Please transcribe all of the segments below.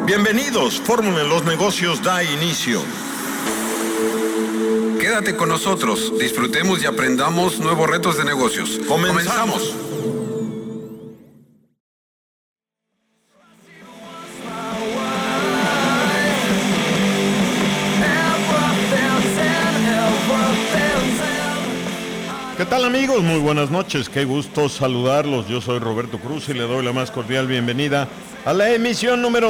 Bienvenidos, Fórmula en los Negocios da inicio. Quédate con nosotros, disfrutemos y aprendamos nuevos retos de negocios. ¡Comenzamos! ¿Qué tal, amigos? Muy buenas noches, qué gusto saludarlos. Yo soy Roberto Cruz y le doy la más cordial bienvenida a la emisión número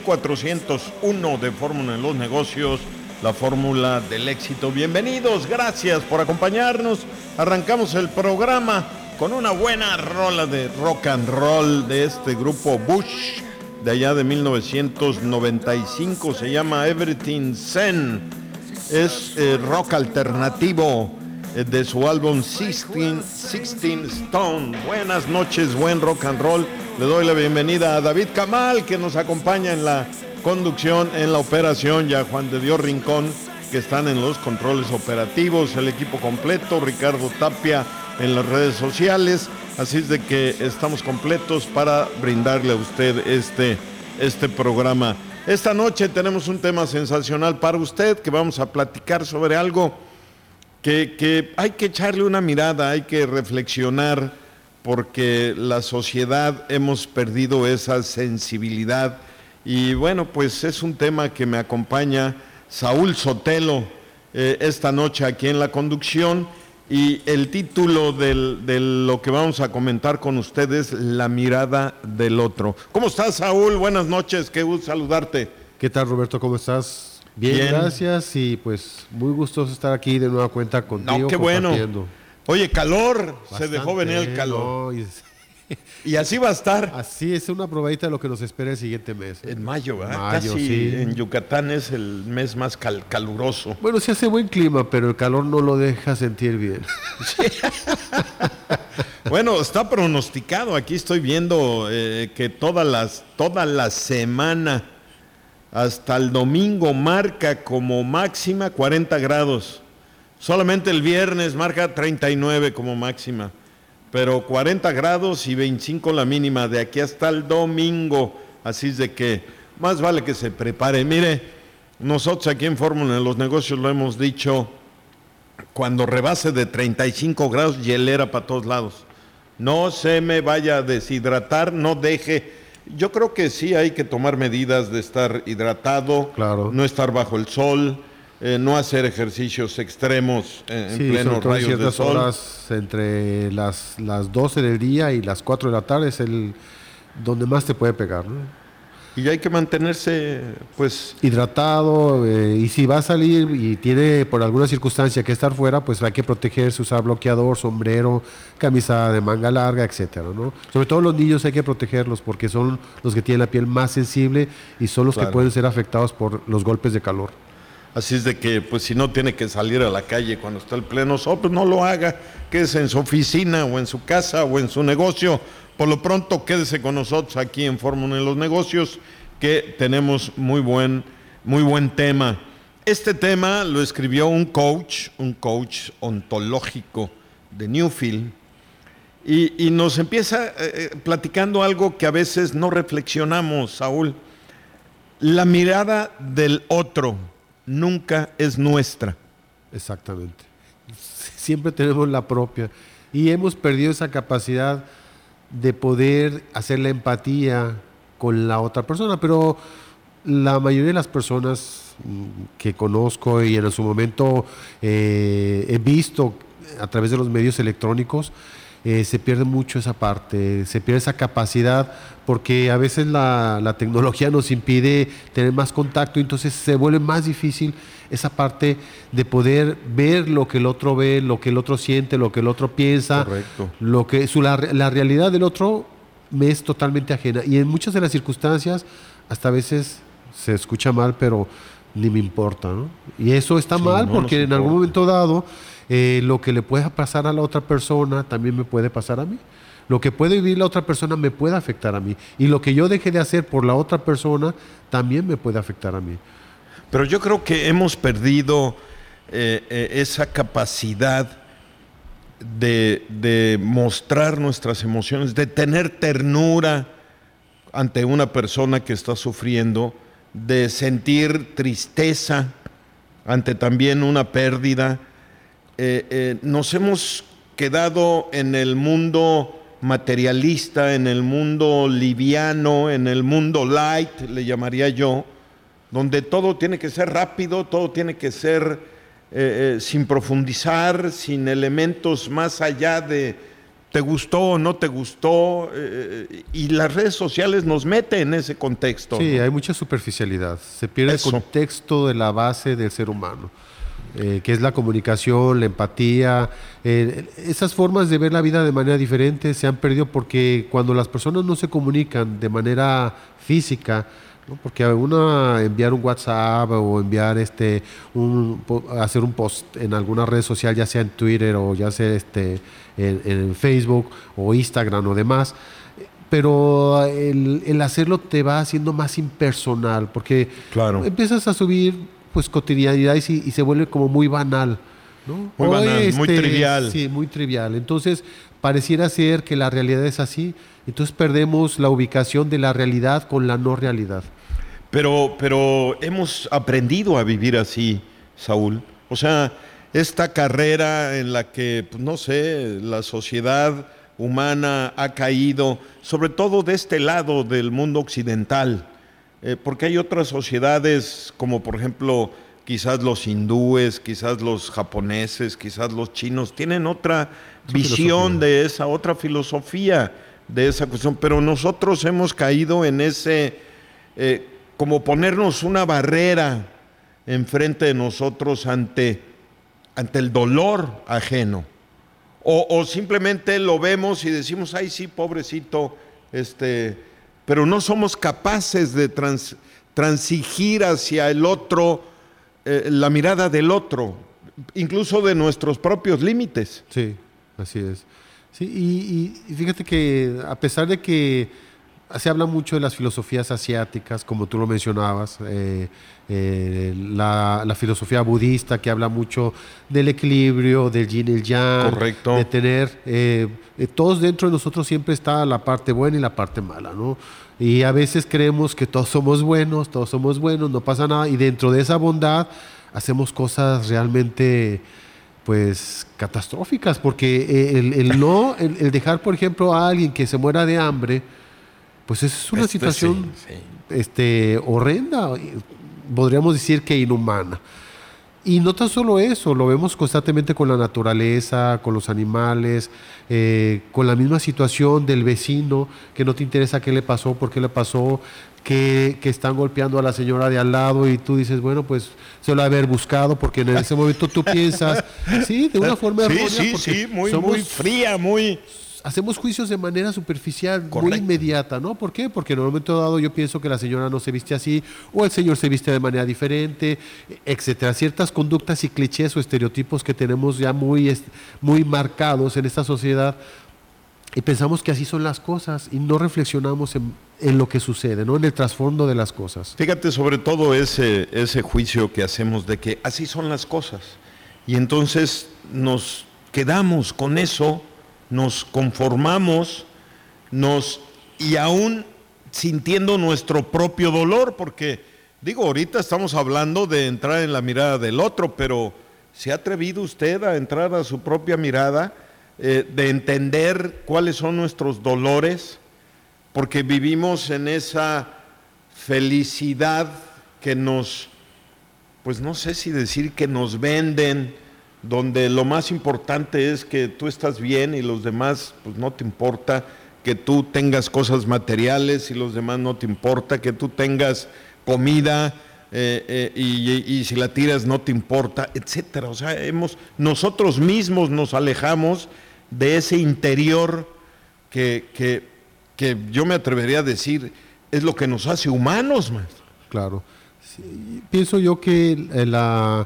2401 de Fórmula en los Negocios, la fórmula del éxito. Bienvenidos, gracias por acompañarnos. Arrancamos el programa con una buena rola de rock and roll de este grupo Bush, de allá de 1995, se llama Everything Zen. Es rock alternativo de su álbum 16 Stone. Buenas noches, buen rock and roll. Le doy la bienvenida a David Kamal, que nos acompaña en la conducción, en la operación, y a Juan de Dios Rincón, que están en los controles operativos, el equipo completo, Ricardo Tapia en las redes sociales. Así es de que estamos completos para brindarle a usted este programa. Esta noche tenemos un tema sensacional para usted, que vamos a platicar sobre algo que hay que echarle una mirada, hay que reflexionar, porque la sociedad hemos perdido esa sensibilidad. Y bueno, pues es un tema que me acompaña Saúl Sotelo esta noche aquí en la conducción, y el título de lo que vamos a comentar con ustedes, La mirada del otro. ¿Cómo estás, Saúl? Buenas noches, qué gusto saludarte. ¿Qué tal, Roberto? ¿Cómo estás? Bien, gracias, y pues muy gustoso estar aquí de nueva cuenta contigo. No, qué bueno. Oye, calor, bastante, se dejó venir el calor. No, y así va a estar. Así es, una probadita de lo que nos espera el siguiente mes. En mayo, ¿verdad? Mayo, casi sí. En Yucatán es el mes más caluroso. Bueno, sí hace buen clima, pero el calor no lo deja sentir bien. Sí. Bueno, está pronosticado. Aquí estoy viendo que toda la semana hasta el domingo marca como máxima 40 grados. Solamente el viernes marca 39 como máxima. Pero 40 grados y 25 la mínima de aquí hasta el domingo. Así es de que más vale que se prepare. Mire, nosotros aquí en Fórmula en los Negocios lo hemos dicho, cuando rebase de 35 grados, hielera para todos lados. No se me vaya a deshidratar, no deje. Yo creo que sí hay que tomar medidas de estar hidratado, claro, no estar bajo el sol, no hacer ejercicios extremos en plenos rayos de sol. Horas entre las 12 del día y las 4 de la tarde es el donde más te puede pegar, ¿no? Y hay que mantenerse, pues, hidratado, y si va a salir y tiene por alguna circunstancia que estar fuera, pues hay que protegerse, usar bloqueador, sombrero, camisa de manga larga, etcétera, ¿no? Sobre todo los niños hay que protegerlos, porque son los que tienen la piel más sensible y son los que pueden ser afectados por los golpes de calor. Así es de que, pues, si no tiene que salir a la calle cuando está el pleno sol, pues no lo haga, quédese en su oficina o en su casa o en su negocio. Por lo pronto, quédese con nosotros aquí en Fórmula en los Negocios, que tenemos muy buen tema. Este tema lo escribió un coach ontológico de Newfield, y nos empieza platicando algo que a veces no reflexionamos, Saúl. La mirada del otro nunca es nuestra. Exactamente. Siempre tenemos la propia, y hemos perdido esa capacidad de poder hacer la empatía con la otra persona, pero la mayoría de las personas que conozco y en su momento he visto a través de los medios electrónicos, se pierde mucho esa parte, se pierde esa capacidad, porque a veces la tecnología nos impide tener más contacto, entonces se vuelve más difícil esa parte de poder ver lo que el otro ve, lo que el otro siente, lo que el otro piensa. Correcto. La realidad del otro me es totalmente ajena, y en muchas de las circunstancias hasta a veces se escucha mal, pero ni me importa, ¿no? Y eso está mal, porque en algún momento dado lo que le pueda pasar a la otra persona también me puede pasar a mí. Lo que puede vivir la otra persona me puede afectar a mí, y lo que yo deje de hacer por la otra persona también me puede afectar a mí. Pero yo creo que hemos perdido esa capacidad de mostrar nuestras emociones, de tener ternura ante una persona que está sufriendo, de sentir tristeza ante también una pérdida. Nos hemos quedado en el mundo materialista, en el mundo liviano, en el mundo light, le llamaría yo, donde todo tiene que ser rápido, todo tiene que ser sin profundizar, sin elementos más allá de te gustó o no te gustó, y las redes sociales nos meten en ese contexto. Sí, ¿no? hay mucha superficialidad, se pierde Eso. el contexto de la base del ser humano. Que es la comunicación, la empatía, esas formas de ver la vida de manera diferente se han perdido porque cuando las personas no se comunican de manera física, ¿no? Porque enviar un WhatsApp o enviar hacer un post en alguna red social, ya sea en Twitter o ya sea en Facebook o Instagram o demás, pero el hacerlo te va haciendo más impersonal porque Claro. empiezas a subir pues cotidianidades y se vuelve como muy banal, ¿no? Muy banal, muy trivial. Sí, muy trivial. Entonces, pareciera ser que la realidad es así, entonces perdemos la ubicación de la realidad con la no realidad. Pero hemos aprendido a vivir así, Saúl. O sea, esta carrera en la que, pues, no sé, la sociedad humana ha caído, sobre todo de este lado del mundo occidental, porque hay otras sociedades como por ejemplo quizás los hindúes, quizás los japoneses, quizás los chinos, tienen otra visión de esa, otra filosofía de esa cuestión, pero nosotros hemos caído en ese, como ponernos una barrera enfrente de nosotros ante el dolor ajeno, o simplemente lo vemos y decimos, ay sí, pobrecito, pero no somos capaces de transigir hacia el otro, la mirada del otro, incluso de nuestros propios límites. Sí, así es. Sí, y fíjate que a pesar de que se habla mucho de las filosofías asiáticas, como tú lo mencionabas, la filosofía budista que habla mucho del equilibrio, del yin y el yang, Correcto. de tener, todos dentro de nosotros siempre está la parte buena y la parte mala, ¿no? Y a veces creemos que todos somos buenos, no pasa nada, y dentro de esa bondad hacemos cosas realmente pues catastróficas, porque el dejar, por ejemplo, a alguien que se muera de hambre, pues es una situación sí. horrenda, podríamos decir que inhumana. Y no tan solo eso, lo vemos constantemente con la naturaleza, con los animales, con la misma situación del vecino, que no te interesa qué le pasó, por qué le pasó, que están golpeando a la señora de al lado y tú dices, bueno, pues se lo ha de haber buscado, porque en ese momento tú piensas, sí, de una forma errónea. Sí, muy fría, muy... Hacemos juicios de manera superficial, Correcto. muy inmediata, ¿no? ¿Por qué? Porque en un momento dado yo pienso que la señora no se viste así, o el señor se viste de manera diferente, etcétera. Ciertas conductas y clichés o estereotipos que tenemos ya muy marcados en esta sociedad, y pensamos que así son las cosas, y no reflexionamos en lo que sucede, ¿no? En el trasfondo de las cosas. Fíjate sobre todo ese juicio que hacemos de que así son las cosas. Y entonces nos quedamos con eso, nos conformamos, y aún sintiendo nuestro propio dolor, porque digo, ahorita estamos hablando de entrar en la mirada del otro, pero ¿se ha atrevido usted a entrar a su propia mirada, de entender cuáles son nuestros dolores? Porque vivimos en esa felicidad que pues no sé si decir que nos venden, donde lo más importante es que tú estás bien y los demás pues no te importa, que tú tengas cosas materiales y los demás no te importa, que tú tengas comida y si la tiras no te importa, etcétera. O sea, nosotros mismos nos alejamos de ese interior que yo me atrevería a decir es lo que nos hace humanos, man. Claro. Sí, pienso yo que la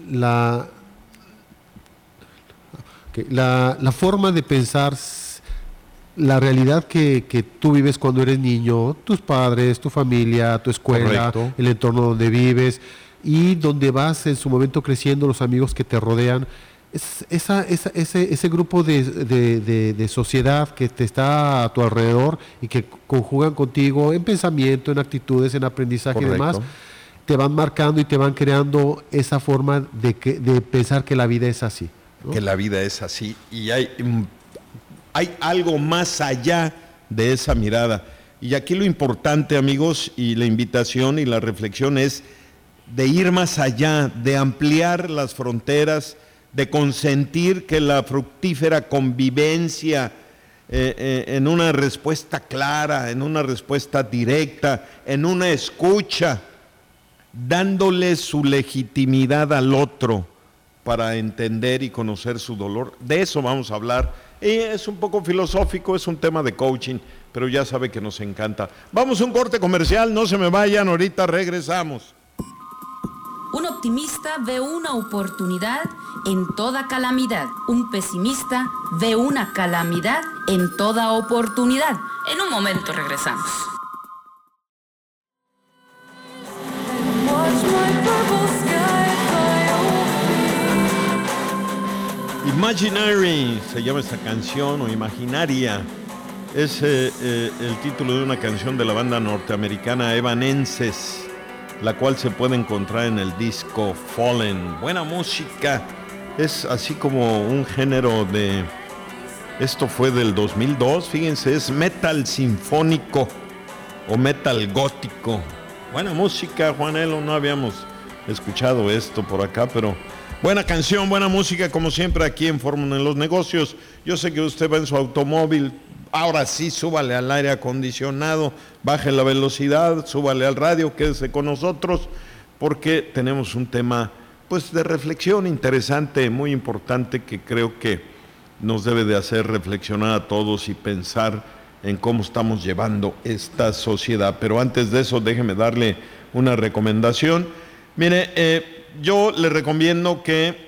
forma de pensar la realidad que tú vives cuando eres niño, tus padres, tu familia, tu escuela, Correcto. el entorno donde vives y donde vas en su momento creciendo, los amigos que te rodean, ese grupo de sociedad que te está a tu alrededor y que conjugan contigo en pensamiento, en actitudes, en aprendizaje. Correcto. Y demás, te van marcando y te van creando esa forma de pensar que la vida es así, ¿no? Que la vida es así y hay algo más allá de esa mirada. Y aquí lo importante, amigos, y la invitación y la reflexión es de ir más allá, de ampliar las fronteras, de consentir que la fructífera convivencia en una respuesta clara, en una respuesta directa, en una escucha, dándole su legitimidad al otro para entender y conocer su dolor. De eso vamos a hablar. Y es un poco filosófico, es un tema de coaching, pero ya sabe que nos encanta. Vamos a un corte comercial, no se me vayan, ahorita regresamos. Un optimista ve una oportunidad en toda calamidad. Un pesimista ve una calamidad en toda oportunidad. En un momento regresamos. Imaginary se llama esta canción, o Imaginaria. Es el título de una canción de la banda norteamericana Evanescence, la cual se puede encontrar en el disco Fallen. Buena música, es así como un género de... Esto fue del 2002, fíjense, es metal sinfónico o metal gótico. Buena música, Juanelo, no habíamos escuchado esto por acá, pero... Buena canción, buena música, como siempre aquí en Fórmula en los Negocios. Yo sé que usted va en su automóvil, ahora sí, súbale al aire acondicionado, baje la velocidad, súbale al radio, quédese con nosotros, porque tenemos un tema pues de reflexión interesante, muy importante, que creo que nos debe de hacer reflexionar a todos y pensar en cómo estamos llevando esta sociedad. Pero antes de eso, déjeme darle una recomendación. Mire, yo le recomiendo que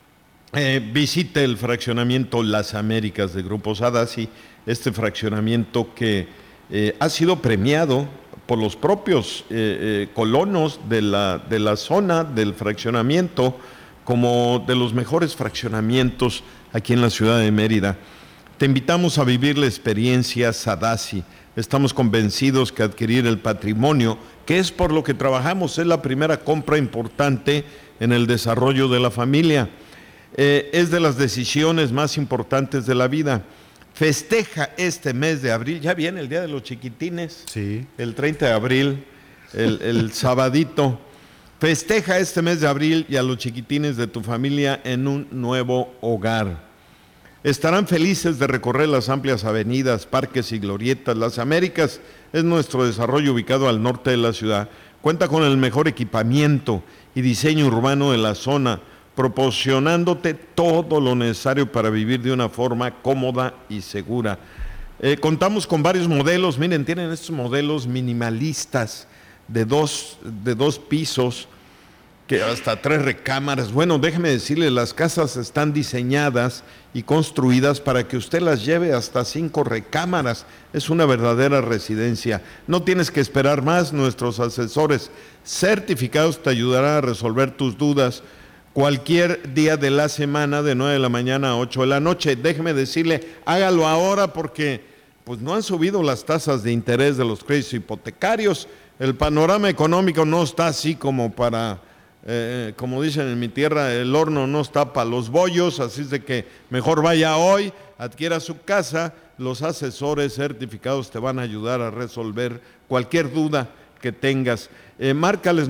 visite el fraccionamiento Las Américas de Grupo Sadasi, este fraccionamiento que ha sido premiado por los propios colonos de la zona del fraccionamiento como de los mejores fraccionamientos aquí en la ciudad de Mérida. Te invitamos a vivir la experiencia Sadasi. Estamos convencidos que adquirir el patrimonio, que es por lo que trabajamos, es la primera compra importante en el desarrollo de la familia. Es de las decisiones más importantes de la vida. Festeja este mes de abril, ya viene el Día de los Chiquitines, sí. El 30 de abril, el sabadito. Festeja este mes de abril y a los chiquitines de tu familia en un nuevo hogar. Estarán felices de recorrer las amplias avenidas, parques y glorietas. Las Américas es nuestro desarrollo ubicado al norte de la ciudad. Cuenta con el mejor equipamiento y diseño urbano de la zona, proporcionándote todo lo necesario para vivir de una forma cómoda y segura. Contamos con varios modelos, miren, tienen estos modelos minimalistas de dos pisos, que hasta 3 recámaras. Bueno, déjeme decirle, las casas están diseñadas y construidas para que usted las lleve hasta 5 recámaras. Es una verdadera residencia. No tienes que esperar más. Nuestros asesores certificados te ayudarán a resolver tus dudas cualquier día de la semana, de 9 de la mañana a 8 de la noche. Déjeme decirle, hágalo ahora porque pues no han subido las tasas de interés de los créditos hipotecarios. El panorama económico no está así como para... como dicen en mi tierra, el horno no está para los bollos, así es de que mejor vaya hoy, adquiera su casa. Los asesores certificados te van a ayudar a resolver cualquier duda que tengas. Márcales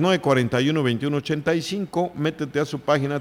941-2185, métete a su página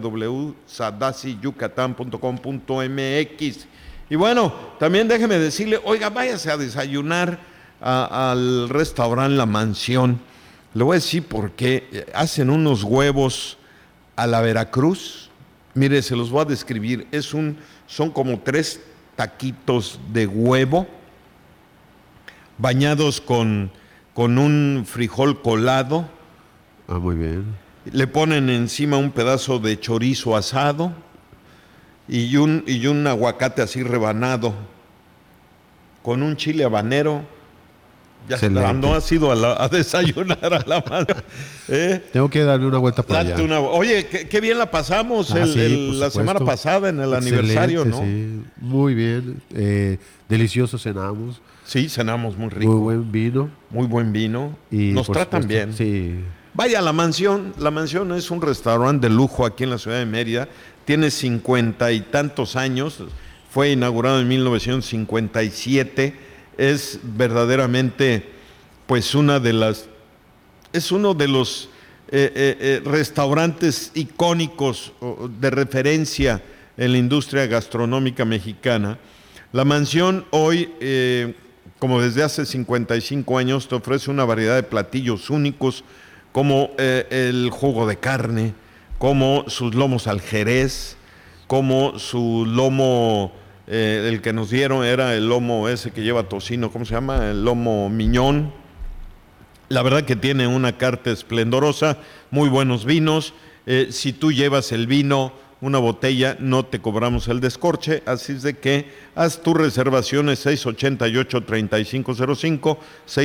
www.sadasiyucatan.com.mx. Y bueno, también déjeme decirle, oiga, váyase a desayunar al restaurante La Mansión. Le voy a decir por qué. Hacen unos huevos a la Veracruz. Mire, se los voy a describir. Son como 3 taquitos de huevo bañados con un frijol colado. Ah, muy bien. Le ponen encima un pedazo de chorizo asado y un aguacate así rebanado con un chile habanero. Ya Excelente. no has ido a desayunar a la mano. Tengo que darle una vuelta por allá. Oye, qué bien la pasamos Sí, por la supuesto. semana pasada en el aniversario, ¿no? Sí, muy bien. Delicioso cenamos. Sí, cenamos muy rico. Muy buen vino. Muy buen vino. Y Nos por tratan supuesto, bien. Sí. Vaya, La Mansión. La Mansión es un restaurante de lujo aquí en la ciudad de Mérida. Tiene 50 y tantos años. Fue inaugurado en 1957. Es verdaderamente, pues, es uno de los restaurantes icónicos de referencia en la industria gastronómica mexicana. La Mansión hoy, como desde hace 55 años, te ofrece una variedad de platillos únicos, como el jugo de carne, como sus lomos al jerez, como su lomo, el que nos dieron era el lomo ese que lleva tocino, ¿cómo se llama? El lomo miñón. La verdad que tiene una carta esplendorosa, muy buenos vinos. Si tú llevas el vino, una botella, no te cobramos el descorche, así es de que haz tus reservaciones 688-3505,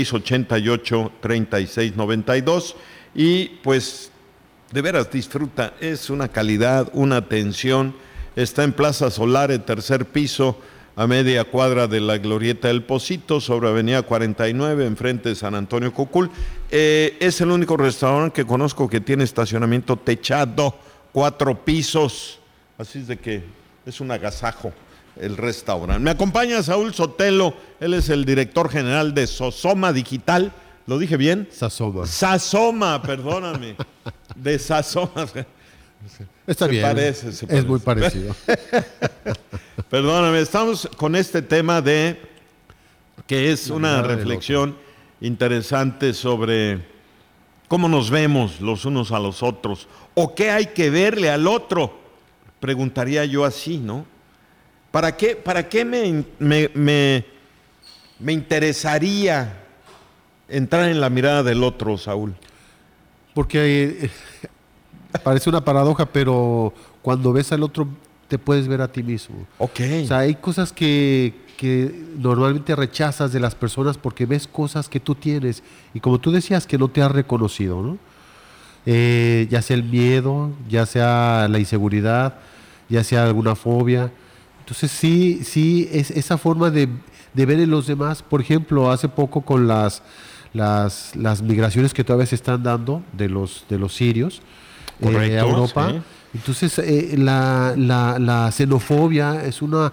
688-3692 y pues de veras disfruta, es una calidad, una atención. Está en Plaza Solare, tercer piso, a media cuadra de la Glorieta del Pocito, sobre Avenida 49, enfrente de San Antonio Cocul. Es el único restaurante que conozco que tiene estacionamiento techado, 4 pisos, así es de que es un agasajo el restaurante. Me acompaña Saúl Sotelo, él es el director general de Sosoma Digital. ¿Lo dije bien? Sasoma, perdóname. De Sasoma. Está bien. Se parece. Es muy parecido. Perdóname, estamos con este tema de que es una reflexión interesante sobre cómo nos vemos los unos a los otros o qué hay que verle al otro. Preguntaría yo así, ¿no? ¿Para qué me interesaría entrar en la mirada del otro, Saúl? Porque parece una paradoja, pero cuando ves al otro te puedes ver a ti mismo. Ok. O sea, hay cosas que normalmente rechazas de las personas porque ves cosas que tú tienes y como tú decías que no te has reconocido, ¿no? Ya sea el miedo, ya sea la inseguridad, ya sea alguna fobia. Entonces sí es esa forma de ver en los demás. Por ejemplo, hace poco con las migraciones que todavía se están dando de los sirios a Europa. Sí. Entonces la xenofobia es un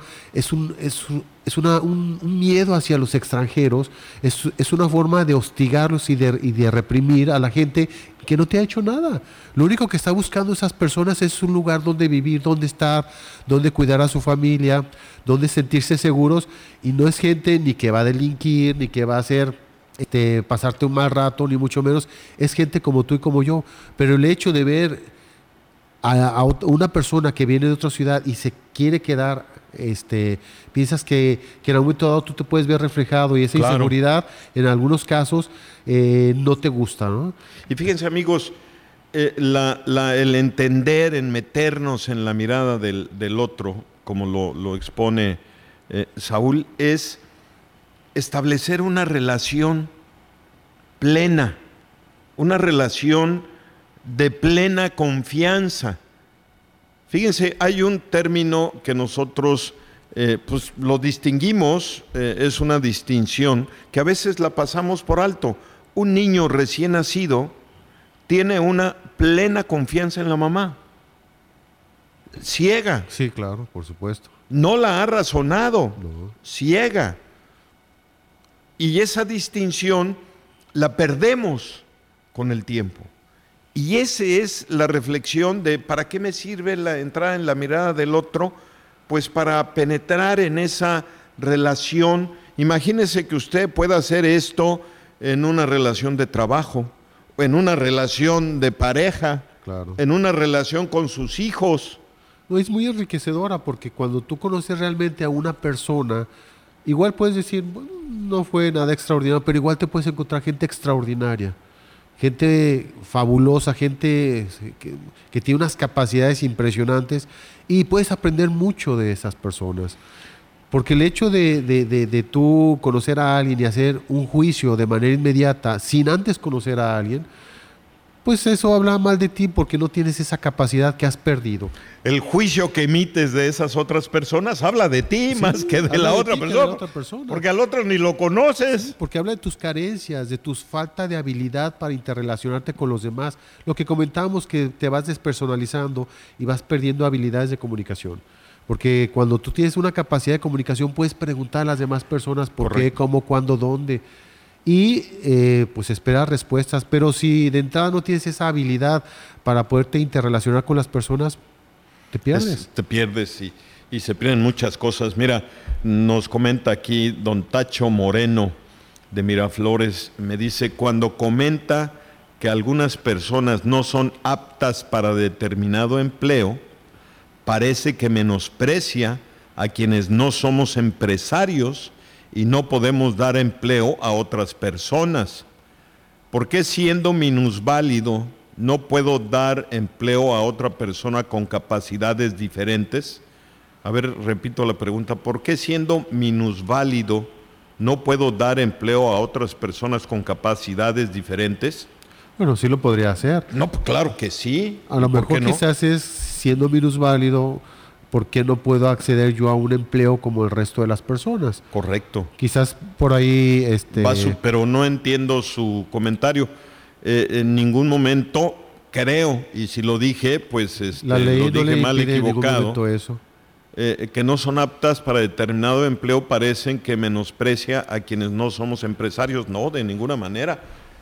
miedo hacia los extranjeros, es una forma de hostigarlos y de reprimir a la gente que no te ha hecho nada. Lo único que está buscando esas personas es un lugar donde vivir, donde estar, donde cuidar a su familia, donde sentirse seguros, y no es gente ni que va a delinquir, ni que va a hacer pasarte un mal rato, ni mucho menos. Es gente como tú y como yo. Pero el hecho de ver a una persona que viene de otra ciudad y se quiere quedar, piensas que en algún momento dado tú te puedes ver reflejado, y esa inseguridad en algunos casos no te gusta, ¿no? Y fíjense, amigos, el entender, en meternos en la mirada del otro, como lo expone Saúl, es establecer una relación plena, una relación de plena confianza. Fíjense, hay un término que nosotros pues lo distinguimos, es una distinción que a veces la pasamos por alto. Un niño recién nacido tiene una plena confianza en la mamá, ciega. Sí, claro, por supuesto. No la ha razonado, No. ciega. Y esa distinción la perdemos con el tiempo. Y esa es la reflexión de ¿para qué me sirve la entrada en la mirada del otro? Pues para penetrar en esa relación. Imagínese que usted pueda hacer esto en una relación de trabajo, en una relación de pareja, Claro. en una relación con sus hijos. No, es muy enriquecedora porque cuando tú conoces realmente a una persona, igual puedes decir, bueno, no fue nada extraordinario, pero igual te puedes encontrar gente extraordinaria, gente fabulosa, gente que tiene unas capacidades impresionantes y puedes aprender mucho de esas personas. Porque el hecho de tú conocer a alguien y hacer un juicio de manera inmediata sin antes conocer a alguien, pues eso habla mal de ti porque no tienes esa capacidad que has perdido. El juicio que emites de esas otras personas habla de ti más que de la otra persona. Porque al otro ni lo conoces. Porque habla de tus carencias, de tu falta de habilidad para interrelacionarte con los demás. Lo que comentábamos, que te vas despersonalizando y vas perdiendo habilidades de comunicación. Porque cuando tú tienes una capacidad de comunicación puedes preguntar a las demás personas por qué, cómo, cuándo, dónde. Y pues esperar respuestas. Pero si de entrada no tienes esa habilidad para poderte interrelacionar con las personas, te pierdes. Te pierdes y se pierden muchas cosas. Mira, nos comenta aquí don Tacho Moreno de Miraflores. Me dice, cuando comenta que algunas personas no son aptas para determinado empleo, parece que menosprecia a quienes no somos empresarios y no podemos dar empleo a otras personas. ¿Por qué siendo minusválido no puedo dar empleo a otra persona con capacidades diferentes? A ver, repito la pregunta. ¿Por qué siendo minusválido no puedo dar empleo a otras personas con capacidades diferentes? Bueno, sí lo podría hacer. No, pues claro que sí. A lo mejor quizás es, siendo minusválido, ¿por qué no puedo acceder yo a un empleo como el resto de las personas? Correcto. Quizás por ahí... pero no entiendo su comentario. En ningún momento creo, y si lo dije, pues la ley lo dije no mal, equivocado. Eso. Que no son aptas para determinado empleo parecen que menosprecia a quienes no somos empresarios. No, de ninguna manera.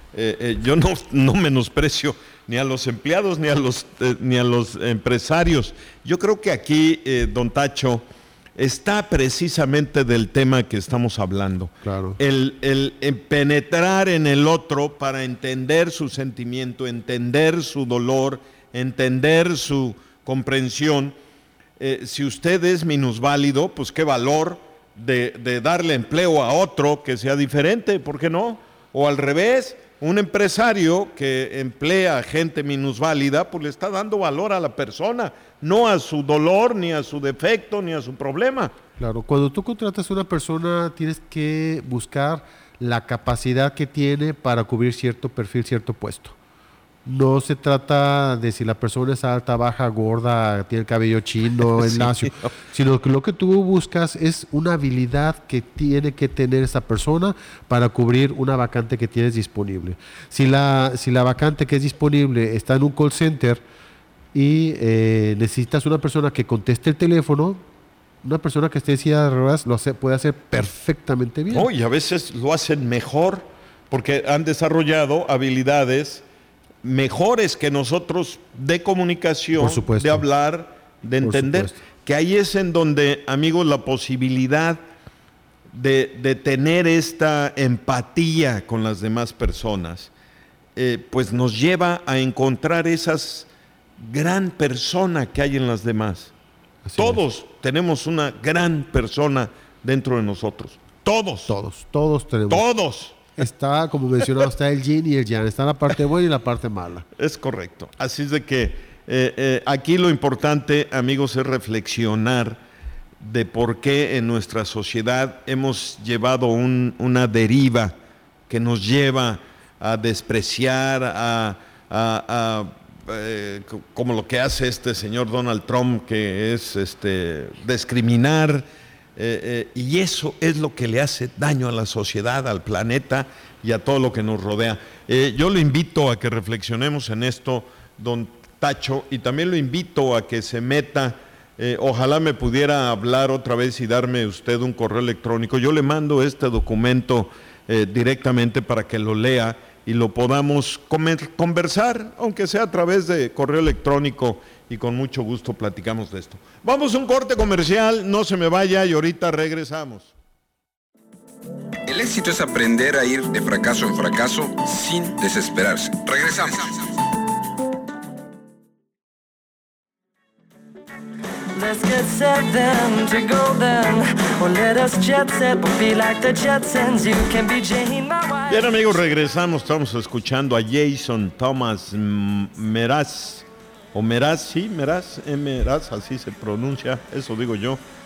Yo no menosprecio ni a los empleados ni a los empresarios. Yo creo que aquí, don Tacho, está precisamente del tema que estamos hablando. Claro. El penetrar en el otro para entender su sentimiento, entender su dolor, entender su comprensión. Si usted es minusválido, pues qué valor de darle empleo a otro que sea diferente, ¿por qué no? O al revés. Un empresario que emplea gente minusválida, pues le está dando valor a la persona, no a su dolor, ni a su defecto, ni a su problema. Claro, cuando tú contratas a una persona, tienes que buscar la capacidad que tiene para cubrir cierto perfil, cierto puesto. No se trata de si la persona es alta, baja, gorda, tiene el cabello chino, es lacio, sino que lo que tú buscas es una habilidad que tiene que tener esa persona para cubrir una vacante que tienes disponible. Si la vacante que es disponible está en un call center y necesitas una persona que conteste el teléfono, una persona que esté en silla de ruedas puede hacer perfectamente bien. Y a veces lo hacen mejor porque han desarrollado habilidades mejores que nosotros de comunicación, de hablar, de entender, que ahí es en donde, amigos, la posibilidad de tener esta empatía con las demás personas, pues nos lleva a encontrar esas gran persona que hay en las demás. Todos tenemos una gran persona dentro de nosotros. Todos tenemos. Todos. Está, como mencionaba, está el yin y el yang, está la parte buena y la parte mala. Es correcto. Así es de que aquí lo importante, amigos, es reflexionar de por qué en nuestra sociedad hemos llevado una deriva que nos lleva a despreciar, como lo que hace este señor Donald Trump, que es discriminar. Y eso es lo que le hace daño a la sociedad, al planeta y a todo lo que nos rodea. Yo le invito a que reflexionemos en esto, don Tacho, y también lo invito a que se meta, ojalá me pudiera hablar otra vez y darme usted un correo electrónico. Yo le mando este documento directamente para que lo lea y lo podamos conversar, aunque sea a través de correo electrónico, y con mucho gusto platicamos de esto. Vamos a un corte comercial, no se me vaya y ahorita regresamos. El éxito es aprender a ir de fracaso en fracaso sin desesperarse. Regresamos. Let's get set then to go then, or let us jet set, but be like the Jetsons. You can be Jane, my wife. Bien, amigos, regresamos. Estamos escuchando a Jason Thomas Mraz, o Meraz, sí, Meraz, Meraz, así se pronuncia, eso digo yo.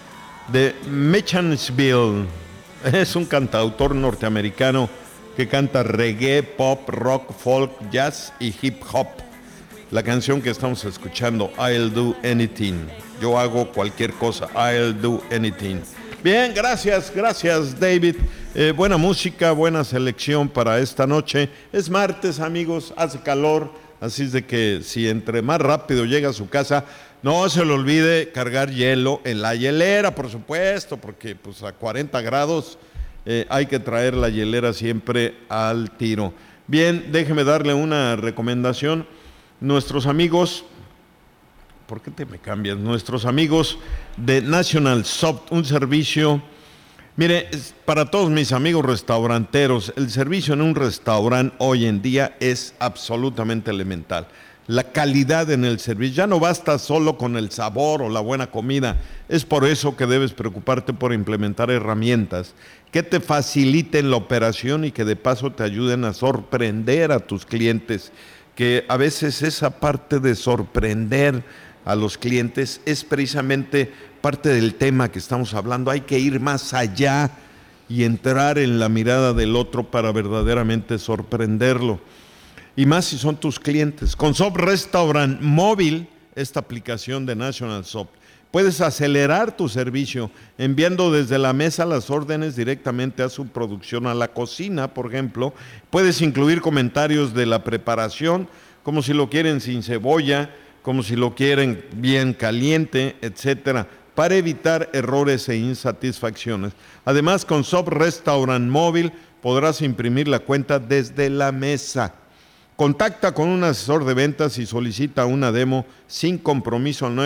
de Mechanicsville. Es un cantautor norteamericano que canta reggae, pop, rock, folk, jazz y hip hop. La canción que estamos escuchando, I'll Do Anything. Yo hago cualquier cosa, I'll do anything. Bien, gracias David. Buena música, buena selección para esta noche. Es martes, amigos, hace calor, así es de que si entre más rápido llega a su casa, no se le olvide cargar hielo en la hielera, por supuesto, porque pues a 40 grados hay que traer la hielera siempre al tiro. Bien, déjeme darle una recomendación. Nuestros amigos, ¿por qué te me cambias? Nuestros amigos de National Soft, un servicio, mire, para todos mis amigos restauranteros, el servicio en un restaurante hoy en día es absolutamente elemental. La calidad en el servicio, ya no basta solo con el sabor o la buena comida, es por eso que debes preocuparte por implementar herramientas que te faciliten la operación y que de paso te ayuden a sorprender a tus clientes, que a veces esa parte de sorprender a los clientes es precisamente parte del tema que estamos hablando. Hay que ir más allá y entrar en la mirada del otro para verdaderamente sorprenderlo. Y más si son tus clientes. Con Soft Restaurant Móvil, esta aplicación de National Soft, puedes acelerar tu servicio enviando desde la mesa las órdenes directamente a su producción, a la cocina, por ejemplo. Puedes incluir comentarios de la preparación, como si lo quieren sin cebolla, como si lo quieren bien caliente, etcétera, para evitar errores e insatisfacciones. Además, con Soft Restaurant Móvil podrás imprimir la cuenta desde la mesa. Contacta con un asesor de ventas y solicita una demo sin compromiso al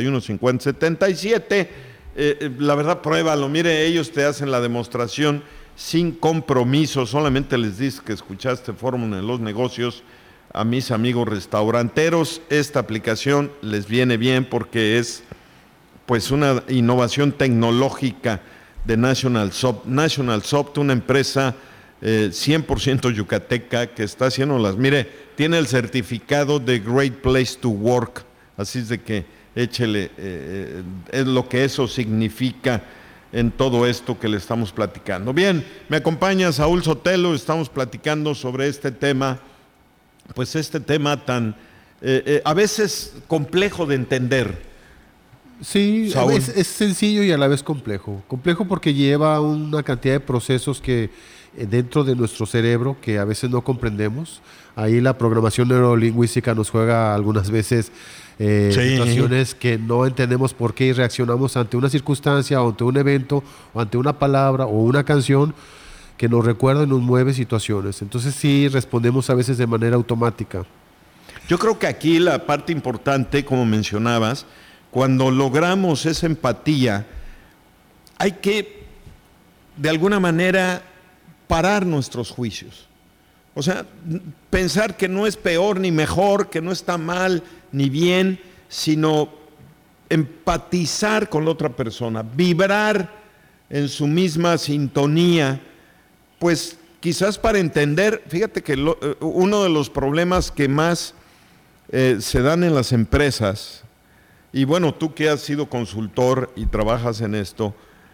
941-5077. La verdad, pruébalo. Mire, ellos te hacen la demostración sin compromiso. Solamente les dices que escuchaste Fórmula en los Negocios. A mis amigos restauranteros, esta aplicación les viene bien porque es pues una innovación tecnológica de National Soft. National Soft, una empresa 100% yucateca que está haciendo mire, tiene el certificado de Great Place to Work, así es de que échele, es lo que eso significa en todo esto que le estamos platicando. Bien, me acompaña Saúl Sotelo, estamos platicando sobre este tema, pues este tema tan a veces complejo de entender. Sí, a veces es sencillo y a la vez complejo. Complejo porque lleva una cantidad de procesos que dentro de nuestro cerebro que a veces no comprendemos. Ahí la programación neurolingüística nos juega algunas veces situaciones que no entendemos por qué y reaccionamos ante una circunstancia o ante un evento o ante una palabra o una canción que nos recuerda y nos mueve situaciones. Entonces sí respondemos a veces de manera automática. Yo creo que aquí la parte importante, como mencionabas, cuando logramos esa empatía, hay que, de alguna manera, parar nuestros juicios. O sea, pensar que no es peor ni mejor, que no está mal ni bien, sino empatizar con la otra persona, vibrar en su misma sintonía, pues quizás para entender, fíjate que uno de los problemas que más se dan en las empresas, y bueno, tú que has sido consultor y trabajas en esto,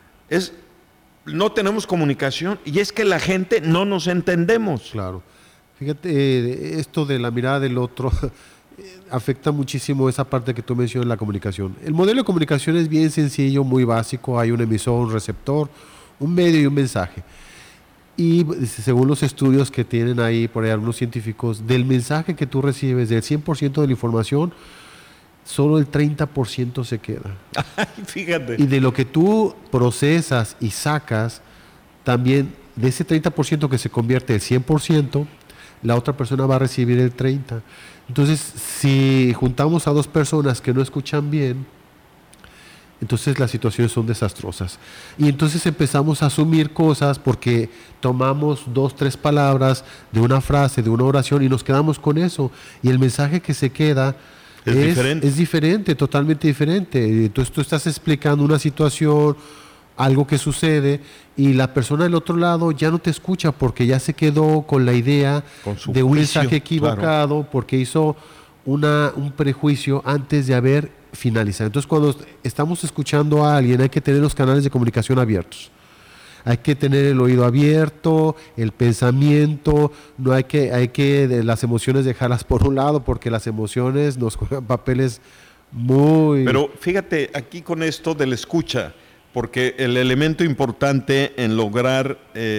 no tenemos comunicación y es que la gente no nos entendemos. Claro. Fíjate, esto de la mirada del otro afecta muchísimo esa parte que tú mencionas, la comunicación. El modelo de comunicación es bien sencillo, muy básico. Hay un emisor, un receptor, un medio y un mensaje. Y según los estudios que tienen ahí, por ahí algunos científicos, del mensaje que tú recibes, del 100% de la información, solo el 30% se queda. Fíjate. Y de lo que tú procesas y sacas, también de ese 30% que se convierte en 100%, la otra persona va a recibir el 30%. Entonces, si juntamos a dos personas que no escuchan bien, entonces las situaciones son desastrosas. Y entonces empezamos a asumir cosas porque tomamos 2, 3 palabras de una frase, de una oración y nos quedamos con eso. Y el mensaje que se queda es diferente, totalmente diferente. Entonces tú estás explicando una situación, algo que sucede, y la persona del otro lado ya no te escucha porque ya se quedó con la idea de un mensaje equivocado, claro, porque hizo un prejuicio antes de haber finalizar. Entonces, cuando estamos escuchando a alguien, hay que tener los canales de comunicación abiertos. Hay que tener el oído abierto, el pensamiento, no hay que las emociones dejarlas por un lado, porque las emociones nos juegan papeles muy... Pero fíjate aquí con esto de la escucha, porque el elemento importante en lograr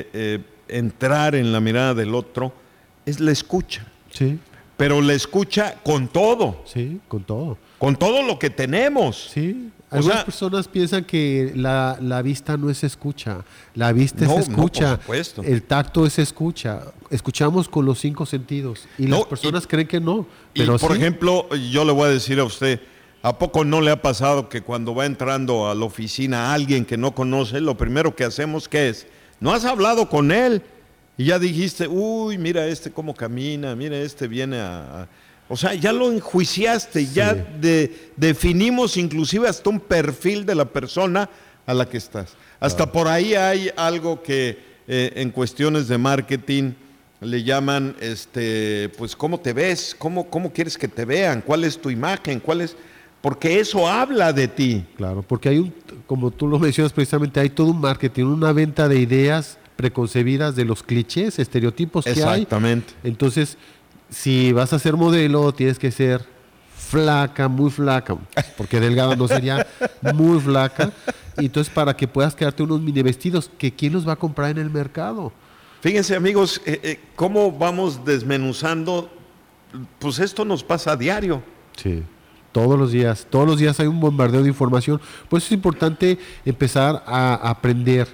entrar en la mirada del otro es la escucha. Sí. Pero la escucha con todo. Sí, con todo. Con todo lo que tenemos. Sí. Algunas personas piensan que la vista no es escucha. La vista es escucha. No, por supuesto. El tacto es escucha. Escuchamos con los 5 sentidos. Y las personas creen que no. Pero por ejemplo, yo le voy a decir a usted, ¿a poco no le ha pasado que cuando va entrando a la oficina a alguien que no conoce, lo primero que hacemos, ¿qué es? No has hablado con él y ya dijiste, uy, mira cómo camina, mira viene o sea, ya lo enjuiciaste, sí. Ya definimos inclusive hasta un perfil de la persona a la que estás. Hasta por ahí hay algo que en cuestiones de marketing le llaman, pues, ¿cómo te ves? ¿Cómo quieres que te vean? ¿Cuál es tu imagen? Porque eso habla de ti. Claro, porque hay como tú lo mencionas precisamente, hay todo un marketing, una venta de ideas preconcebidas de los clichés, estereotipos que hay. Exactamente. Entonces, si vas a ser modelo, tienes que ser flaca, muy flaca, porque delgada no sería, muy flaca. Y entonces, para que puedas quedarte unos mini vestidos, que ¿quién los va a comprar en el mercado? Fíjense, amigos, cómo vamos desmenuzando, pues esto nos pasa a diario. Sí. Todos los días hay un bombardeo de información. Por eso es importante empezar a aprender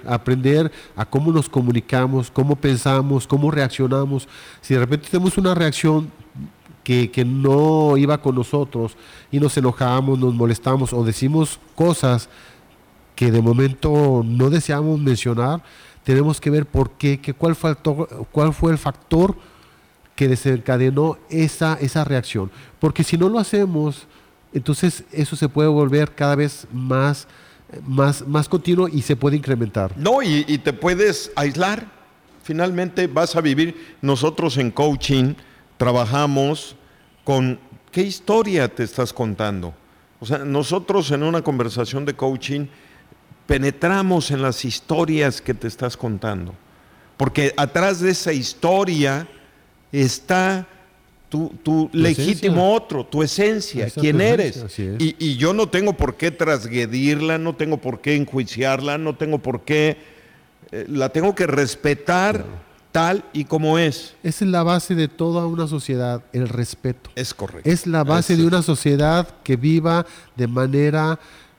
a cómo nos comunicamos, cómo pensamos, cómo reaccionamos. Si de repente tenemos una reacción que no iba con nosotros y nos enojamos, nos molestamos o decimos cosas que de momento no deseamos mencionar, tenemos que ver por qué, cuál fue el factor que desencadenó esa reacción. Porque si no lo hacemos, entonces eso se puede volver cada vez más continuo y se puede incrementar. No, y te puedes aislar. Finalmente vas a vivir. Nosotros en coaching trabajamos con qué historia te estás contando. O sea, nosotros en una conversación de coaching penetramos en las historias que te estás contando. Porque atrás de esa historia está tu legítimo otro, tu esencia, quién eres. Y yo no tengo por qué transgredirla, no tengo por qué enjuiciarla, no tengo por qué, la tengo que respetar tal y como es. Esa es la base de toda una sociedad, el respeto. Es correcto. Es la base de una sociedad que viva de manera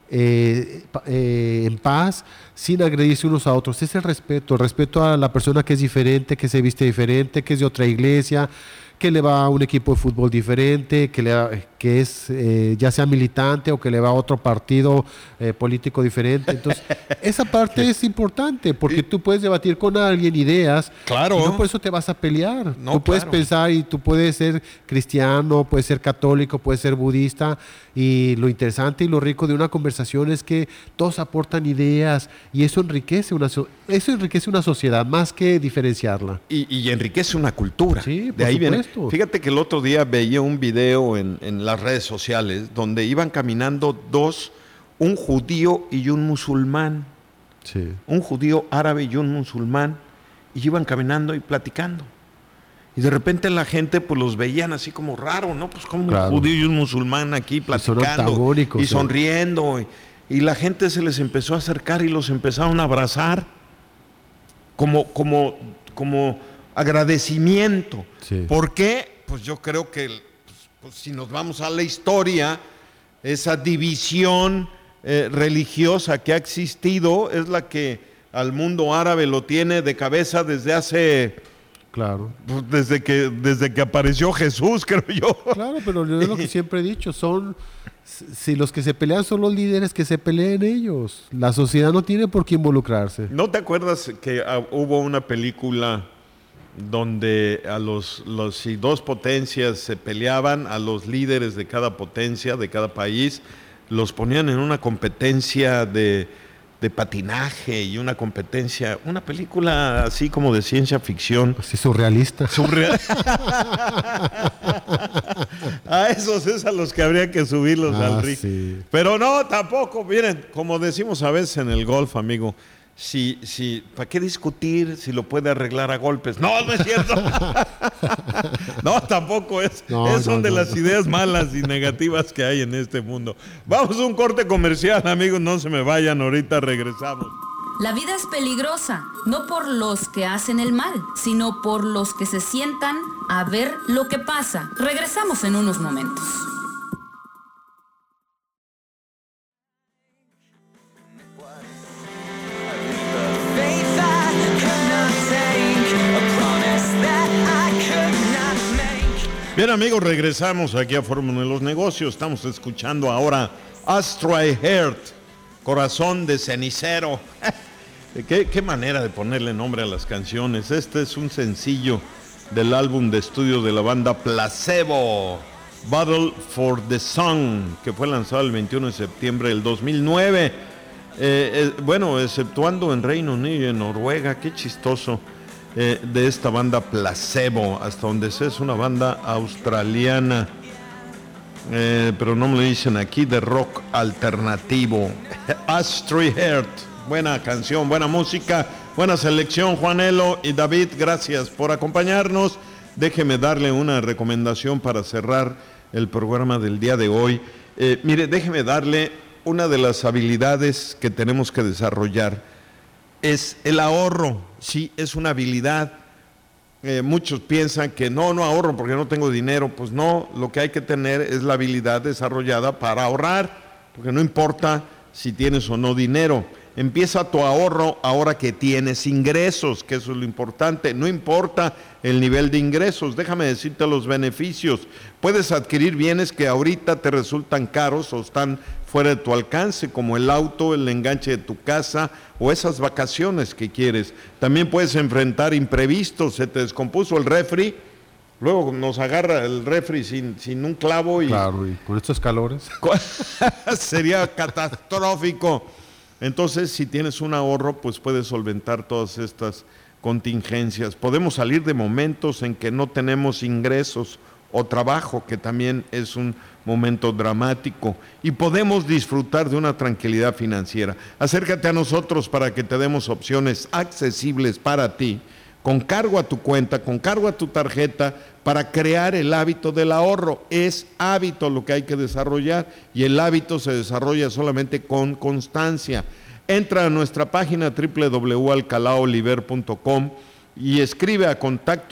en paz, sin agredirse unos a otros. Es el respeto a la persona que es diferente, que se viste diferente, que es de otra iglesia, que le va a un equipo de fútbol diferente, que es ya sea militante o que le va a otro partido político diferente. Entonces, esa parte es importante, porque tú puedes debatir con alguien ideas, claro, y no por eso te vas a pelear. No, tú puedes pensar y tú puedes ser cristiano, puedes ser católico, puedes ser budista, y lo interesante y lo rico de una conversación es que todos aportan ideas y eso enriquece una sociedad más que diferenciarla. Y enriquece una cultura. Sí, de ahí supuesto. Viene. Fíjate que el otro día veía un video en las redes sociales donde iban caminando un judío y un musulmán. Sí. Un judío árabe y un musulmán, y iban caminando y platicando. Y de repente la gente pues los veían así como raro, ¿no? Pues como claro, un judío y un musulmán aquí platicando y sonriendo. Y la gente se les empezó a acercar y los empezaron a abrazar como agradecimiento. Sí. ¿Por qué? Pues yo creo que pues, si nos vamos a la historia, esa división religiosa que ha existido es la que al mundo árabe lo tiene de cabeza desde hace... Claro. Desde que apareció Jesús, creo yo. Claro, pero es lo que siempre he dicho, si los que se pelean son los líderes, que se peleen ellos. La sociedad no tiene por qué involucrarse. ¿No te acuerdas que hubo una película donde si dos potencias se peleaban, a los líderes de cada potencia, de cada país, los ponían en una competencia de patinaje y una competencia, una película así como de ciencia ficción. Así surrealista. A esos es a los que habría que subirlos al ring. Sí. Pero no, tampoco, miren, como decimos a veces en el golf, amigo, ¿para qué discutir si lo puede arreglar a golpes? No es cierto. No, tampoco es. Son de las ideas malas y negativas que hay en este mundo. Vamos a un corte comercial, amigos, no se me vayan, ahorita regresamos. La vida es peligrosa, no por los que hacen el mal, sino por los que se sientan a ver lo que pasa. Regresamos en unos momentos. Bien, amigos, regresamos aquí a Fórmula de los Negocios. Estamos escuchando ahora Astray Heart, Corazón de Cenicero. ¿Qué manera de ponerle nombre a las canciones. Este es un sencillo del álbum de estudio de la banda Placebo, Battle for the Sun, que fue lanzado el 21 de septiembre del 2009. Bueno, exceptuando en Reino Unido y en Noruega, qué chistoso. De esta banda Placebo, hasta donde sé es una banda australiana, pero no me lo dicen aquí, de rock alternativo. Astray Heart, buena canción, buena música, buena selección. Juanelo y David, gracias por acompañarnos. Déjeme darle una recomendación para cerrar el programa del día de hoy. Mire, déjeme darle una de las habilidades que tenemos que desarrollar. Es el ahorro, sí, es una habilidad. Muchos piensan que no ahorro porque no tengo dinero. Pues no, lo que hay que tener es la habilidad desarrollada para ahorrar, porque no importa si tienes o no dinero. Empieza tu ahorro ahora que tienes ingresos, que eso es lo importante. No importa el nivel de ingresos, déjame decirte los beneficios. Puedes adquirir bienes que ahorita te resultan caros o están fuera de tu alcance, como el auto, el enganche de tu casa o esas vacaciones que quieres. También puedes enfrentar imprevistos, se te descompuso el refri, luego nos agarra el refri sin un clavo y... Claro, y con estos calores. Sería catastrófico. Entonces, si tienes un ahorro, pues puedes solventar todas estas contingencias. Podemos salir de momentos en que no tenemos ingresos o trabajo, que también es un momento dramático, y podemos disfrutar de una tranquilidad financiera. Acércate a nosotros para que te demos opciones accesibles para ti, con cargo a tu cuenta, con cargo a tu tarjeta, para crear el hábito del ahorro. Es hábito lo que hay que desarrollar, y el hábito se desarrolla solamente con constancia. Entra a nuestra página www.alcalaoliver.com y escribe a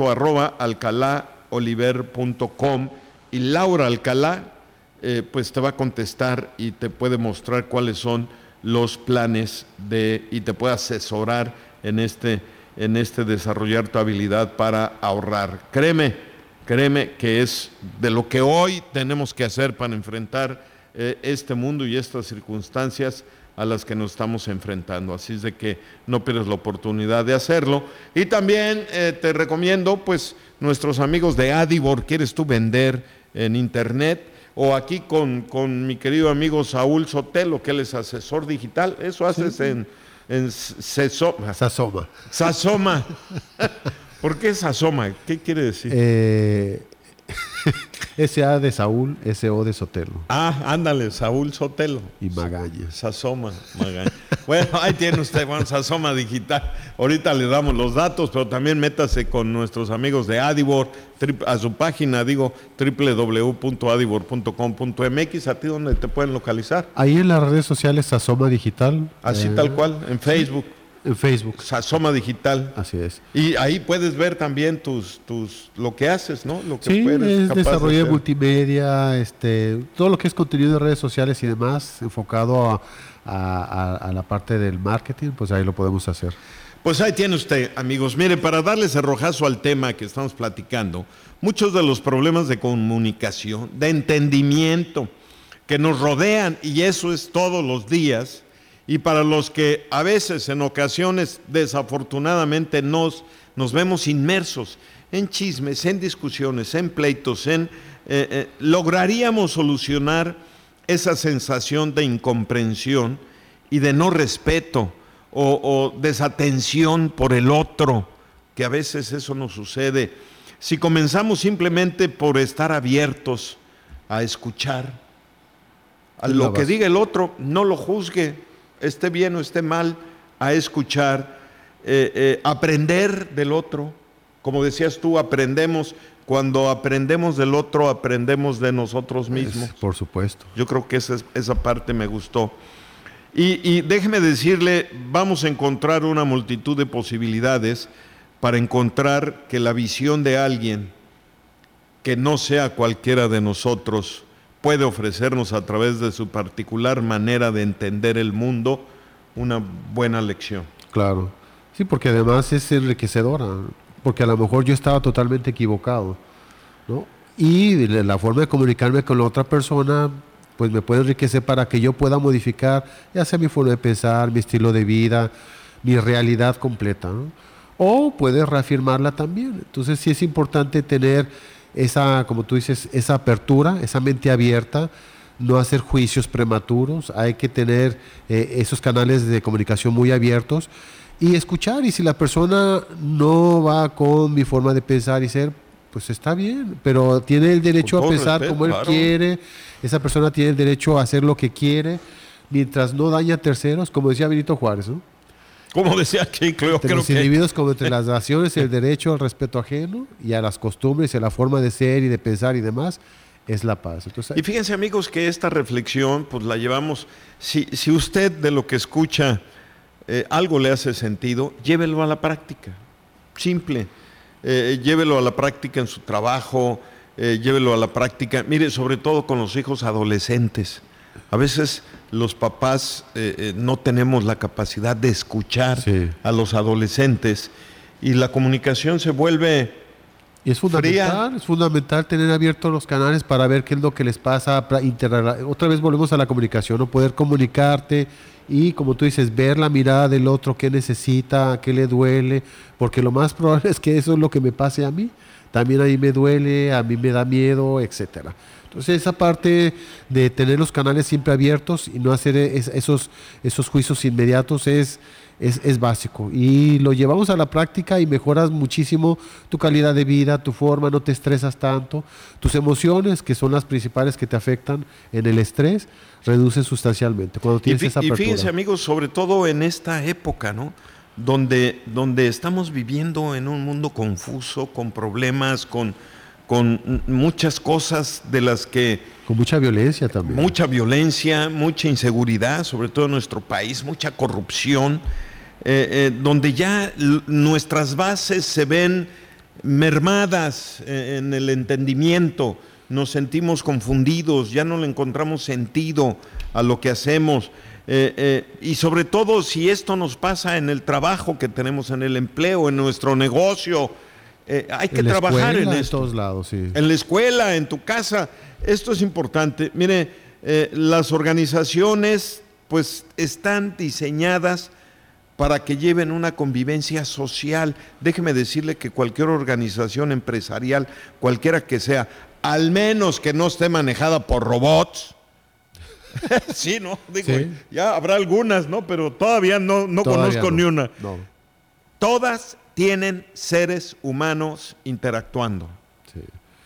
contacto@alcalaoliver.com, y Laura Alcalá pues te va a contestar y te puede mostrar cuáles son los planes y te puede asesorar en este desarrollar tu habilidad para ahorrar. Créeme que es de lo que hoy tenemos que hacer para enfrentar este mundo y estas circunstancias a las que nos estamos enfrentando. Así es de que no pierdas la oportunidad de hacerlo. Y también te recomiendo, pues, nuestros amigos de Adibor. ¿Quieres tú vender en internet? O aquí con mi querido amigo Saúl Sotelo, que él es asesor digital. Eso haces en Sasoma. Sasoma. ¿Por qué Sasoma? ¿Qué quiere decir? S.A. de Saúl, S.O. de Sotelo. Ándale, Saúl Sotelo. Y Magaña. Sasoma, Magaña. Bueno, ahí tiene usted, Sasoma Digital. Ahorita le damos los datos, pero también métase con nuestros amigos de Adibor, a su página, www.adibor.com.mx. ¿A ti dónde te pueden localizar? Ahí en las redes sociales Sasoma Digital. Así tal cual, en Facebook. En Facebook. Sasoma Digital. Así es. Y ahí puedes ver también lo que haces, ¿no? Lo que sí, puedes, es desarrollo de multimedia, todo lo que es contenido de redes sociales y demás, enfocado a la parte del marketing, pues ahí lo podemos hacer. Pues ahí tiene usted, amigos. Mire, para darles cerrojazo al tema que estamos platicando, muchos de los problemas de comunicación, de entendimiento, que nos rodean, y eso es todos los días, y para los que a veces, en ocasiones, desafortunadamente nos vemos inmersos en chismes, en discusiones, en pleitos, lograríamos solucionar esa sensación de incomprensión y de no respeto o desatención por el otro, que a veces eso nos sucede. Si comenzamos simplemente por estar abiertos a escuchar a lo que diga el otro, no lo juzgue, esté bien o esté mal, a escuchar, aprender del otro. Como decías tú, cuando aprendemos del otro, aprendemos de nosotros mismos. Por supuesto. Yo creo que esa parte me gustó. Y déjeme decirle, vamos a encontrar una multitud de posibilidades para encontrar que la visión de alguien que no sea cualquiera de nosotros puede ofrecernos a través de su particular manera de entender el mundo una buena lección. Claro. Sí, porque además es enriquecedora, porque a lo mejor yo estaba totalmente equivocado, ¿no? Y la forma de comunicarme con la otra persona pues me puede enriquecer para que yo pueda modificar ya sea mi forma de pensar, mi estilo de vida, mi realidad completa, ¿no? O puede reafirmarla también. Entonces sí es importante tener esa, como tú dices, esa apertura, esa mente abierta, no hacer juicios prematuros, hay que tener esos canales de comunicación muy abiertos y escuchar, y si la persona no va con mi forma de pensar y ser, pues está bien, pero tiene el derecho a pensar como él quiere, esa persona tiene el derecho a hacer lo que quiere, mientras no daña a terceros, como decía Benito Juárez, ¿no? Como decía aquí, creo entre los individuos como entre las naciones, el derecho al respeto ajeno y a las costumbres y a la forma de ser y de pensar y demás, es la paz. Entonces, y fíjense, amigos, que esta reflexión pues la llevamos, si usted de lo que escucha algo le hace sentido, llévelo a la práctica, simple, llévelo a la práctica en su trabajo, llévelo a la práctica, mire, sobre todo con los hijos adolescentes. A veces los papás no tenemos la capacidad de escuchar a los adolescentes y la comunicación se vuelve y es fundamental tener abiertos los canales para ver qué es lo que les pasa, otra vez volvemos a la comunicación, ¿no? Poder comunicarte y, como tú dices, ver la mirada del otro, qué necesita, qué le duele, porque lo más probable es que eso es lo que me pase a mí, también a mí me duele, a mí me da miedo, etcétera. Entonces esa parte de tener los canales siempre abiertos y no hacer esos juicios inmediatos es básico, y lo llevamos a la práctica y mejoras muchísimo tu calidad de vida, tu forma, no te estresas tanto, tus emociones, que son las principales que te afectan en el estrés, reducen sustancialmente cuando tienes esa apertura. Y fíjense, amigos, sobre todo en esta época, ¿no? Donde estamos viviendo en un mundo confuso, con problemas, con muchas cosas de las que... Con mucha violencia también. Mucha violencia, mucha inseguridad, sobre todo en nuestro país, mucha corrupción, donde ya nuestras bases se ven mermadas en el entendimiento, nos sentimos confundidos, ya no le encontramos sentido a lo que hacemos. Y sobre todo si esto nos pasa en el trabajo que tenemos, en el empleo, en nuestro negocio, hay que trabajar en esto. En todos lados, sí. En la escuela, en tu casa, esto es importante. Mire, las organizaciones pues están diseñadas para que lleven una convivencia social. Déjeme decirle que cualquier organización empresarial, cualquiera que sea, al menos que no esté manejada por robots, sí, ¿no? Digo, sí. Ya habrá algunas, ¿no? Pero todavía no conozco ni una. No. Todas tienen seres humanos interactuando. Sí.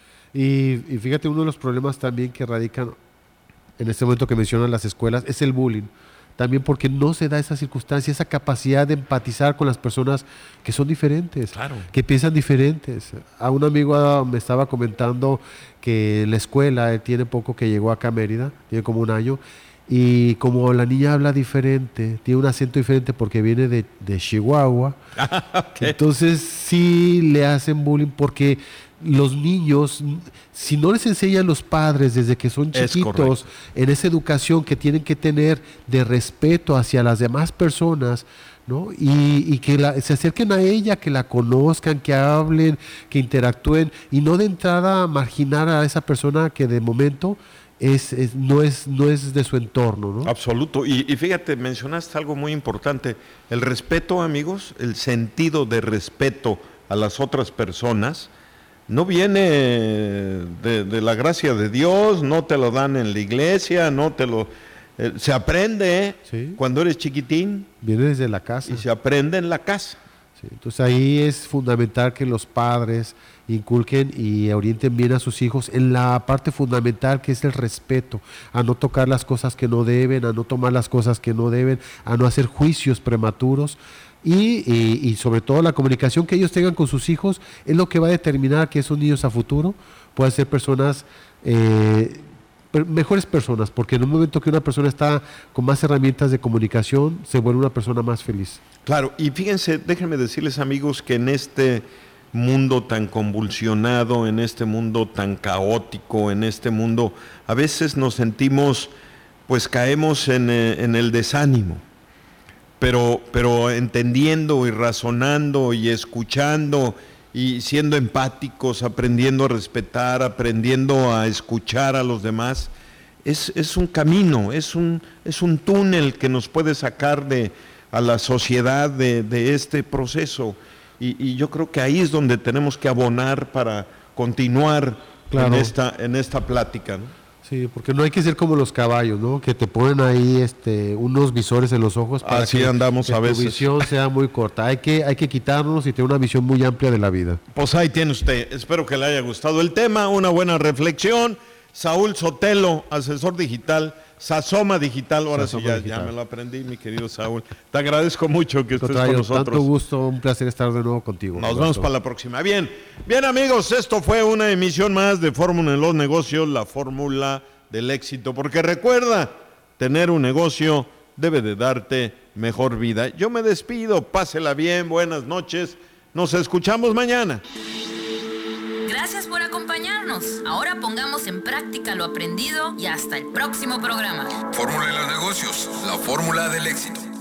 Y fíjate, uno de los problemas también que radican en este momento que mencionan las escuelas es el bullying. También porque no se da esa circunstancia, esa capacidad de empatizar con las personas que son diferentes, claro, que piensan diferentes. A un amigo me estaba comentando que en la escuela, él tiene poco que llegó acá a Mérida, tiene como un año, y como la niña habla diferente, tiene un acento diferente porque viene de Chihuahua, okay, entonces sí le hacen bullying porque los niños, si no les enseñan los padres desde que son chiquitos en esa educación que tienen que tener de respeto hacia las demás personas, ¿no? Y que se acerquen a ella, que la conozcan, que hablen, que interactúen, y no de entrada marginar a esa persona que de momento no es de su entorno, ¿no? Absoluto. Y fíjate, mencionaste algo muy importante, el respeto, amigos, el sentido de respeto a las otras personas no viene de la gracia de Dios, no te lo dan en la iglesia, no te lo... Se aprende Sí. cuando eres chiquitín Viene desde la casa. y se aprende en la casa. Sí, entonces ahí es fundamental que los padres inculquen y orienten bien a sus hijos en la parte fundamental que es el respeto, a no tocar las cosas que no deben, a no tomar las cosas que no deben, a no hacer juicios prematuros y sobre todo la comunicación que ellos tengan con sus hijos es lo que va a determinar que esos niños a futuro puedan ser personas mejores personas, porque en un momento que una persona está con más herramientas de comunicación se vuelve una persona más feliz. Claro, y fíjense, déjenme decirles, amigos, que en este mundo tan convulsionado, en este mundo tan caótico, en este mundo, a veces nos sentimos, pues caemos en el desánimo, pero entendiendo y razonando y escuchando y siendo empáticos, aprendiendo a respetar, aprendiendo a escuchar a los demás, es un camino, es un túnel que nos puede sacar a la sociedad de este proceso. Y yo creo que ahí es donde tenemos que abonar para continuar Claro. en esta plática, ¿no? Sí, porque no hay que ser como los caballos, ¿no? Que te ponen ahí unos visores en los ojos para Así que, andamos que a tu veces. visión sea muy corta. Hay que quitarnos y tener una visión muy amplia de la vida. Pues ahí tiene usted, espero que le haya gustado el tema, una buena reflexión. Saúl Sotelo, asesor digital, Sasoma Digital, ahora sí Sasoma ya Digital. me lo aprendí, mi querido Saúl. Te agradezco mucho que estés con Total, nosotros. tanto gusto, un placer estar de nuevo contigo. Nos Roberto. vemos para la próxima. Bien amigos, esto fue una emisión más de Fórmula en los Negocios, la fórmula del éxito, porque recuerda, tener un negocio debe de darte mejor vida. Yo me despido, pásela bien, buenas noches, nos escuchamos mañana. Gracias por acompañarnos. Ahora pongamos en práctica lo aprendido y hasta el próximo programa. Fórmula de los negocios, la fórmula del éxito.